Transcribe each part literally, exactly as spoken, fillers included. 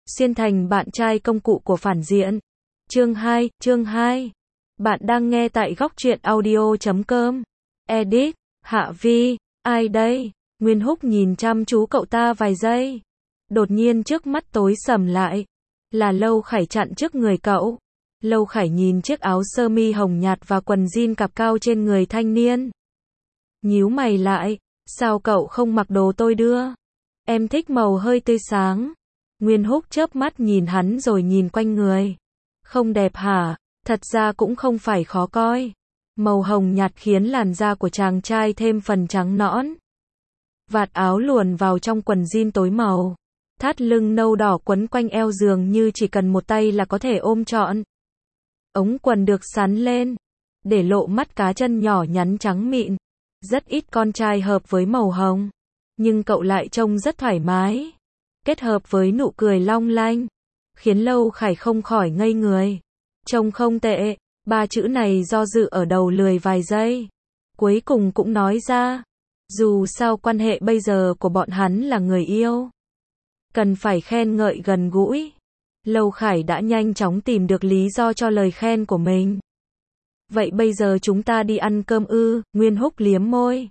Xuyên thành bạn trai công cụ của phản diện. Chương hai, chương hai. Bạn đang nghe tại góc truyện audio chấm com. Edit, Hạ Vi, ai đây? Nguyên Húc nhìn chăm chú cậu ta vài giây. Đột nhiên trước mắt tối sầm lại. Là Lâu Khải chặn trước người cậu. Lâu Khải nhìn chiếc áo sơ mi hồng nhạt và quần jean cạp cao trên người thanh niên. Nhíu mày lại, sao cậu không mặc đồ tôi đưa? Em thích màu hơi tươi sáng. Nguyên Húc chớp mắt nhìn hắn rồi nhìn quanh người. Không đẹp hả? Thật ra cũng không phải khó coi. Màu hồng nhạt khiến làn da của chàng trai thêm phần trắng nõn. Vạt áo luồn vào trong quần jean tối màu. Thắt lưng nâu đỏ quấn quanh eo dường như chỉ cần một tay là có thể ôm trọn. Ống quần được sắn lên, để lộ mắt cá chân nhỏ nhắn trắng mịn. Rất ít con trai hợp với màu hồng. Nhưng cậu lại trông rất thoải mái. Kết hợp với nụ cười long lanh, khiến Lâu Khải không khỏi ngây người. Trông không tệ, ba chữ này do dự ở đầu lười vài giây. Cuối cùng cũng nói ra. Dù sao quan hệ bây giờ của bọn hắn là người yêu. Cần phải khen ngợi gần gũi. Lâu Khải đã nhanh chóng tìm được lý do cho lời khen của mình. Vậy bây giờ chúng ta đi ăn cơm ư? Nguyên Húc liếm môi.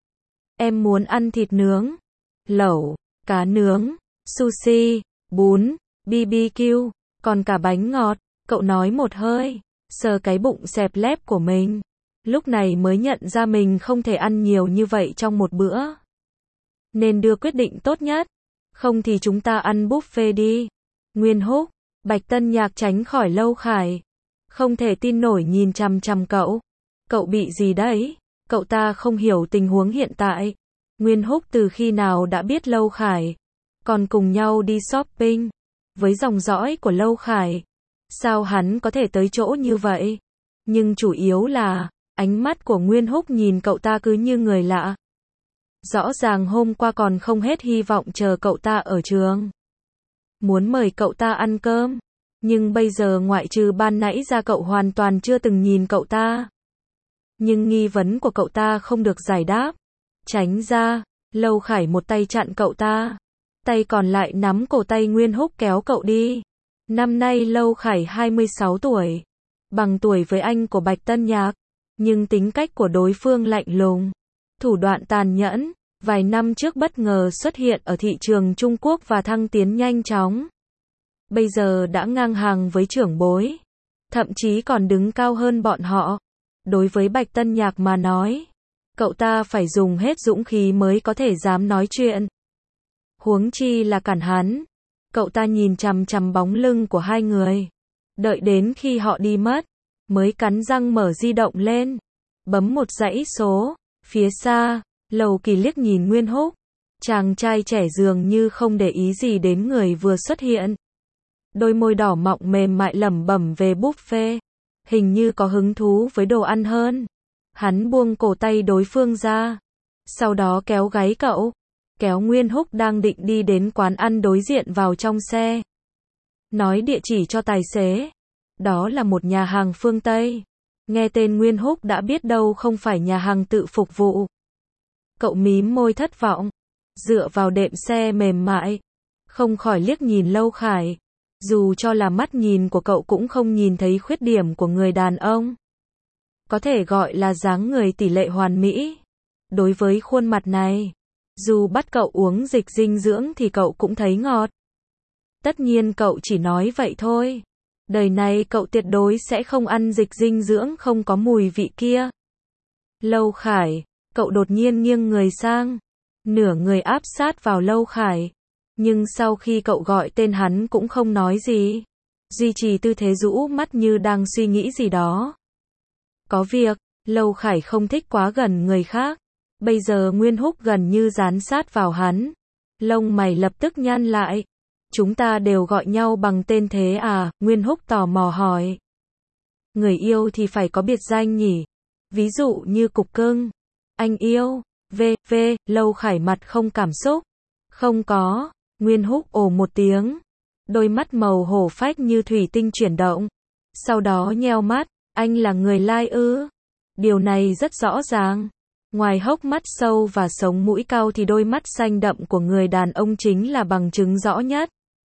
Em muốn ăn thịt nướng, lẩu, cá nướng, sushi, bún, bê bê kiu, còn cả bánh ngọt. Cậu nói một hơi, sờ cái bụng xẹp lép của mình. Lúc này mới nhận ra mình không thể ăn nhiều như vậy trong một bữa. Nên đưa quyết định tốt nhất. Không thì chúng ta ăn buffet đi. Nguyên Húc, Bạch Tân Nhạc tránh khỏi Lâu Khải. Không thể tin nổi nhìn chằm chằm cậu. Cậu bị gì đấy? Cậu ta không hiểu tình huống hiện tại. Nguyên Húc từ khi nào đã biết Lâu Khải. Còn cùng nhau đi shopping. Với dòng dõi của Lâu Khải. Sao hắn có thể tới chỗ như vậy? Nhưng chủ yếu là, ánh mắt của Nguyên Húc nhìn cậu ta cứ như người lạ. Rõ ràng hôm qua còn không hết hy vọng chờ cậu ta ở trường. Muốn mời cậu ta ăn cơm. Nhưng bây giờ ngoại trừ ban nãy ra cậu hoàn toàn chưa từng nhìn cậu ta. Nhưng nghi vấn của cậu ta không được giải đáp. Tránh ra, Lâu Khải một tay chặn cậu ta. Tay còn lại nắm cổ tay Nguyên Húc kéo cậu đi. Năm nay Lâu Khải hai mươi sáu tuổi. Bằng tuổi với anh của Bạch Tân Nhạc. Nhưng tính cách của đối phương lạnh lùng. Thủ đoạn tàn nhẫn. Vài năm trước bất ngờ xuất hiện ở thị trường Trung Quốc và thăng tiến nhanh chóng. Bây giờ đã ngang hàng với trưởng bối. Thậm chí còn đứng cao hơn bọn họ. Đối với Bạch Tân Nhạc mà nói, cậu ta phải dùng hết dũng khí mới có thể dám nói chuyện. Huống chi là cản hắn. Cậu ta nhìn chằm chằm bóng lưng của hai người. Đợi đến khi họ đi mất, mới cắn răng mở di động lên. Bấm một dãy số. Phía xa, Lầu Kỳ liếc nhìn Nguyên Húc. Chàng trai trẻ dường như không để ý gì đến người vừa xuất hiện. Đôi môi đỏ mọng mềm mại lẩm bẩm về buffet. Hình như có hứng thú với đồ ăn hơn. Hắn buông cổ tay đối phương ra. Sau đó kéo gáy cậu. Kéo Nguyên Húc đang định đi đến quán ăn đối diện vào trong xe. Nói địa chỉ cho tài xế. Đó là một nhà hàng phương Tây. Nghe tên Nguyên Húc đã biết đâu không phải nhà hàng tự phục vụ. Cậu mím môi thất vọng. Dựa vào đệm xe mềm mại. Không khỏi liếc nhìn Lâu Khải. Dù cho là mắt nhìn của cậu cũng không nhìn thấy khuyết điểm của người đàn ông. Có thể gọi là dáng người tỷ lệ hoàn mỹ. Đối với khuôn mặt này, dù bắt cậu uống dịch dinh dưỡng thì cậu cũng thấy ngọt. Tất nhiên cậu chỉ nói vậy thôi. Đời này cậu tuyệt đối sẽ không ăn dịch dinh dưỡng không có mùi vị kia. Lâu Khải, cậu đột nhiên nghiêng người sang. Nửa người áp sát vào Lâu Khải. Nhưng sau khi cậu gọi tên hắn cũng không nói gì. Duy trì tư thế rũ mắt như đang suy nghĩ gì đó. Có việc, Lâu Khải không thích quá gần người khác. Bây giờ Nguyên Húc gần như dán sát vào hắn. Lông mày lập tức nhăn lại. Chúng ta đều gọi nhau bằng tên thế à? Nguyên Húc tò mò hỏi. Người yêu thì phải có biệt danh nhỉ? Ví dụ như Cục Cưng, Anh Yêu, vê vê. Lâu Khải mặt không cảm xúc. Không có. Nguyên Húc ồ một tiếng. Đôi mắt màu hổ phách như thủy tinh chuyển động. Sau đó nheo mắt. Anh là người lai ư? Điều này rất rõ ràng. Ngoài hốc mắt sâu và sống mũi cao thì đôi mắt xanh đậm của người đàn ông chính là bằng chứng rõ nhất.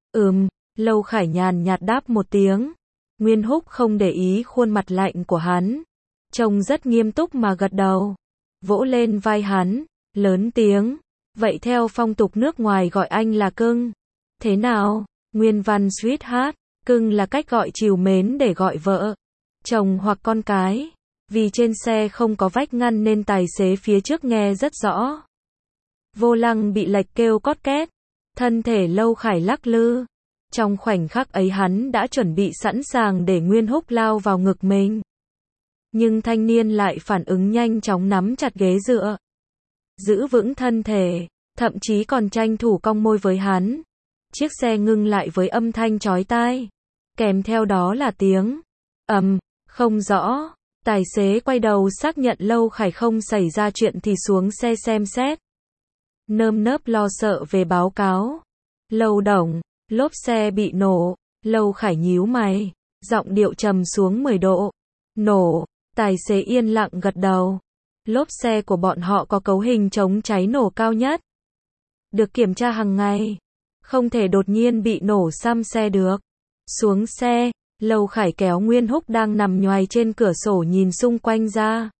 Ừm, Lâu Khải nhàn nhạt đáp một tiếng. Nguyên Húc không để ý khuôn mặt lạnh của hắn. Trông rất nghiêm túc mà gật đầu. Vỗ lên vai hắn, lớn tiếng. Vậy theo phong tục nước ngoài gọi anh là cưng. Thế nào? Nguyên văn sweetheart, cưng là cách gọi trìu mến để gọi vợ, chồng hoặc con cái. Vì trên xe không có vách ngăn nên tài xế phía trước nghe rất rõ. Vô lăng bị lệch kêu cót két. Thân thể Lâu Khải lắc lư. Trong khoảnh khắc ấy hắn đã chuẩn bị sẵn sàng để Nguyên Húc lao vào ngực mình. Nhưng thanh niên lại phản ứng nhanh chóng nắm chặt ghế dựa. Giữ vững thân thể, thậm chí còn tranh thủ cong môi với hắn. Chiếc xe ngưng lại với âm thanh chói tai. Kèm theo đó là tiếng ầm, không rõ. Tài xế quay đầu xác nhận Lâu Khải không xảy ra chuyện thì xuống xe xem xét. Nơm nớp lo sợ về báo cáo. Lâu đồng, lốp xe bị nổ. Lâu Khải nhíu mày, giọng điệu trầm xuống mười độ. Nổ, tài xế yên lặng gật đầu. Lốp xe của bọn họ có cấu hình chống cháy nổ cao nhất. Được kiểm tra hàng ngày. Không thể đột nhiên bị nổ xăm xe được. Xuống xe, Lâu Khải kéo Nguyên Húc đang nằm nhoài trên cửa sổ nhìn xung quanh ra.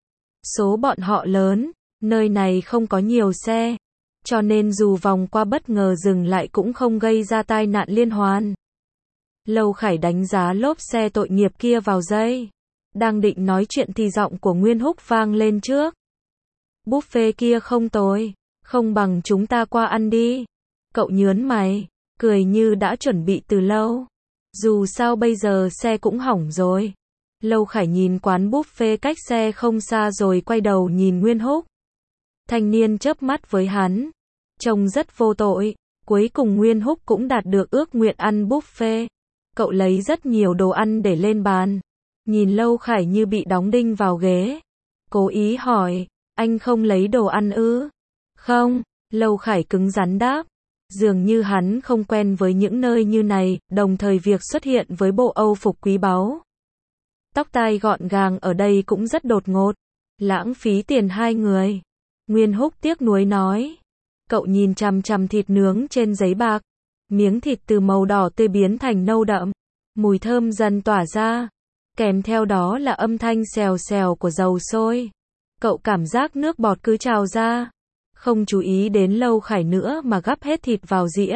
Số bọn họ lớn, nơi này không có nhiều xe. Cho nên dù vòng qua bất ngờ dừng lại cũng không gây ra tai nạn liên hoàn. Lâu Khải đánh giá lốp xe tội nghiệp kia vào dây. Đang định nói chuyện thì giọng của Nguyên Húc vang lên trước. Buffet kia không tồi, không bằng chúng ta qua ăn đi. Cậu nhớn mày, cười như đã chuẩn bị từ lâu. Dù sao bây giờ xe cũng hỏng rồi. Lâu Khải nhìn quán buffet cách xe không xa rồi quay đầu nhìn Nguyên Húc. Thanh niên chớp mắt với hắn. Trông rất vô tội. Cuối cùng Nguyên Húc cũng đạt được ước nguyện ăn buffet. Cậu lấy rất nhiều đồ ăn để lên bàn. Nhìn Lâu Khải như bị đóng đinh vào ghế. Cố ý hỏi, anh không lấy đồ ăn ư? Không, Lâu Khải cứng rắn đáp. Dường như hắn không quen với những nơi như này, đồng thời việc xuất hiện với bộ Âu phục quý báu. Tóc tai gọn gàng ở đây cũng rất đột ngột. Lãng phí tiền hai người. Nguyên Húc tiếc nuối nói. Cậu nhìn chằm chằm thịt nướng trên giấy bạc. Miếng thịt từ màu đỏ tươi biến thành nâu đậm. Mùi thơm dần tỏa ra. Kèm theo đó là âm thanh xèo xèo của dầu sôi. Cậu cảm giác nước bọt cứ trào ra. Không chú ý đến Lâu Khải nữa mà gắp hết thịt vào dĩa.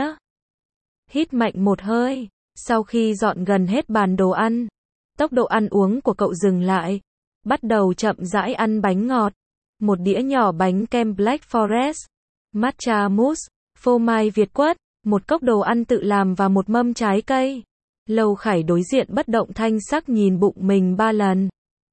Hít mạnh một hơi. Sau khi dọn gần hết bàn đồ ăn, tốc độ ăn uống của cậu dừng lại. Bắt đầu chậm rãi ăn bánh ngọt. Một đĩa nhỏ bánh kem Black Forest, matcha mousse, phô mai Việt quất, một cốc đồ ăn tự làm và một mâm trái cây. Lâu Khải đối diện bất động thanh sắc nhìn bụng mình ba lần.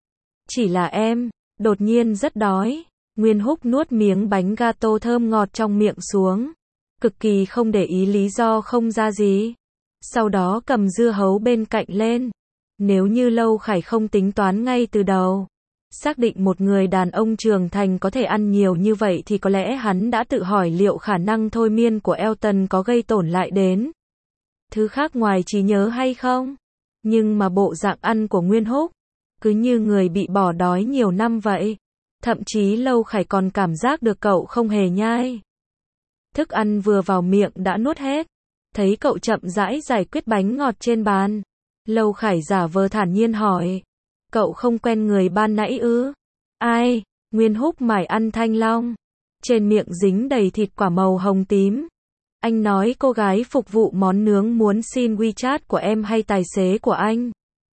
Chỉ là em, đột nhiên rất đói. Nguyên Húc nuốt miếng bánh gato thơm ngọt trong miệng xuống. Cực kỳ không để ý lý do không ra gì. Sau đó cầm dưa hấu bên cạnh lên. Nếu như Lâu Khải không tính toán ngay từ đầu, xác định một người đàn ông trưởng thành có thể ăn nhiều như vậy thì có lẽ hắn đã tự hỏi liệu khả năng thôi miên của Elton có gây tổn lại đến thứ khác ngoài trí nhớ hay không. Nhưng mà bộ dạng ăn của Nguyên Húc cứ như người bị bỏ đói nhiều năm vậy. Thậm chí Lâu Khải còn cảm giác được cậu không hề nhai. Thức ăn vừa vào miệng đã nuốt hết. Thấy cậu chậm rãi giải quyết bánh ngọt trên bàn, Lâu Khải giả vờ thản nhiên hỏi. Cậu không quen người ban nãy ư? Ai? Nguyên Húc mải ăn thanh long. Trên miệng dính đầy thịt quả màu hồng tím. Anh nói cô gái phục vụ món nướng muốn xin WeChat của em hay tài xế của anh?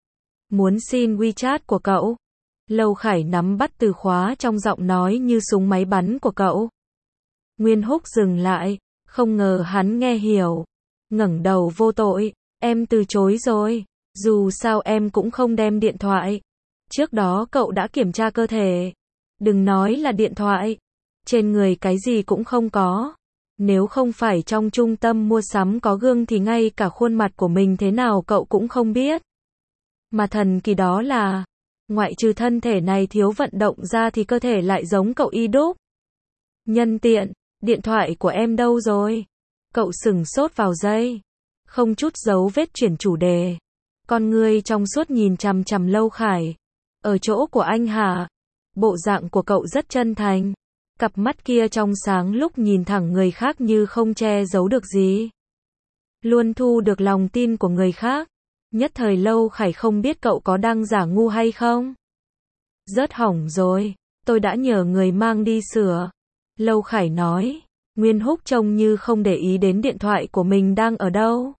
Muốn xin WeChat của cậu. Lâu Khải nắm bắt từ khóa trong giọng nói như súng máy bắn của cậu. Nguyên Húc dừng lại, không ngờ hắn nghe hiểu. Ngẩng đầu vô tội, em từ chối rồi. Dù sao em cũng không đem điện thoại. Trước đó cậu đã kiểm tra cơ thể. Đừng nói là điện thoại. Trên người cái gì cũng không có. Nếu không phải trong trung tâm mua sắm có gương thì ngay cả khuôn mặt của mình thế nào cậu cũng không biết. Mà thần kỳ đó là, ngoại trừ thân thể này thiếu vận động ra thì cơ thể lại giống cậu y đúc. Nhân tiện, điện thoại của em đâu rồi? Cậu sửng sốt vào giây. Không chút dấu vết chuyển chủ đề. Con ngươi trong suốt nhìn chằm chằm Lâu Khải. Ở chỗ của anh hả? Bộ dạng của cậu rất chân thành. Cặp mắt kia trong sáng lúc nhìn thẳng người khác như không che giấu được gì. luôn thu được lòng tin của người khác. Nhất thời Lâu Khải không biết cậu có đang giả ngu hay không. Rớt hỏng rồi, tôi đã nhờ người mang đi sửa. Lâu Khải nói. Nguyên Húc trông như không để ý đến điện thoại của mình đang ở đâu.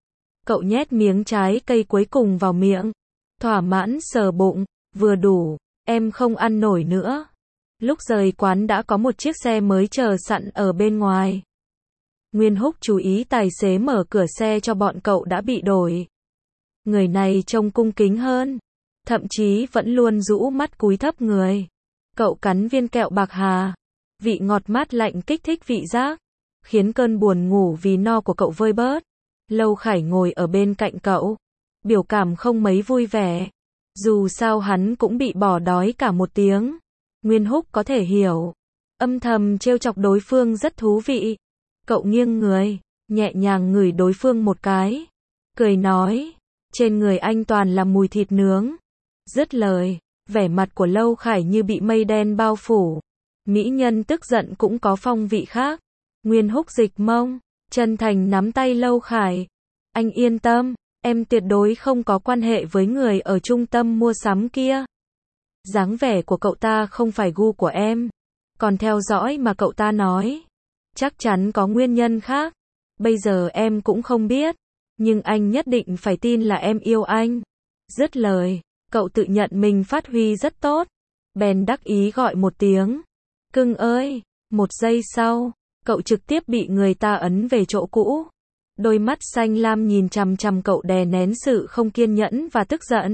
Cậu nhét miếng trái cây cuối cùng vào miệng. Thỏa mãn sờ bụng, vừa đủ, em không ăn nổi nữa. Lúc rời quán đã có một chiếc xe mới chờ sẵn ở bên ngoài. Nguyên Húc chú ý tài xế mở cửa xe cho bọn cậu đã bị đổi. Người này trông cung kính hơn, thậm chí vẫn luôn rũ mắt cúi thấp người. Cậu cắn viên kẹo bạc hà, vị ngọt mát lạnh kích thích vị giác, khiến cơn buồn ngủ vì no của cậu vơi bớt. Lâu Khải ngồi ở bên cạnh cậu, biểu cảm không mấy vui vẻ. Dù sao hắn cũng bị bỏ đói cả một tiếng. Nguyên Húc có thể hiểu, âm thầm trêu chọc đối phương rất thú vị. Cậu nghiêng người, nhẹ nhàng ngửi đối phương một cái, cười nói, trên người anh toàn là mùi thịt nướng. Dứt lời, vẻ mặt của Lâu Khải như bị mây đen bao phủ. Mỹ nhân tức giận cũng có phong vị khác. Nguyên Húc dịch mông, chân thành nắm tay Lâu Khải. Anh yên tâm, em tuyệt đối không có quan hệ với người ở trung tâm mua sắm kia. Dáng vẻ của cậu ta không phải gu của em. Còn theo dõi mà cậu ta nói, chắc chắn có nguyên nhân khác. Bây giờ em cũng không biết, nhưng anh nhất định phải tin là em yêu anh. Dứt lời, cậu tự nhận mình phát huy rất tốt. Bèn đắc ý gọi một tiếng. Cưng ơi, một giây sau, cậu trực tiếp bị người ta ấn về chỗ cũ. Đôi mắt xanh lam nhìn chằm chằm cậu đè nén sự không kiên nhẫn và tức giận.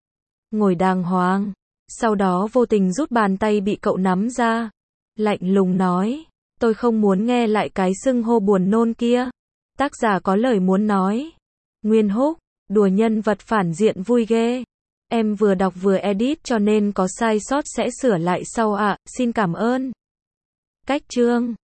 Ngồi đàng hoàng, sau đó vô tình rút bàn tay bị cậu nắm ra. Lạnh lùng nói, tôi không muốn nghe lại cái xưng hô buồn nôn kia. Tác giả có lời muốn nói. Nguyên Húc, đùa nhân vật phản diện vui ghê. Em vừa đọc vừa edit cho nên có sai sót sẽ sửa lại sau ạ, xin cảm ơn. Cách chương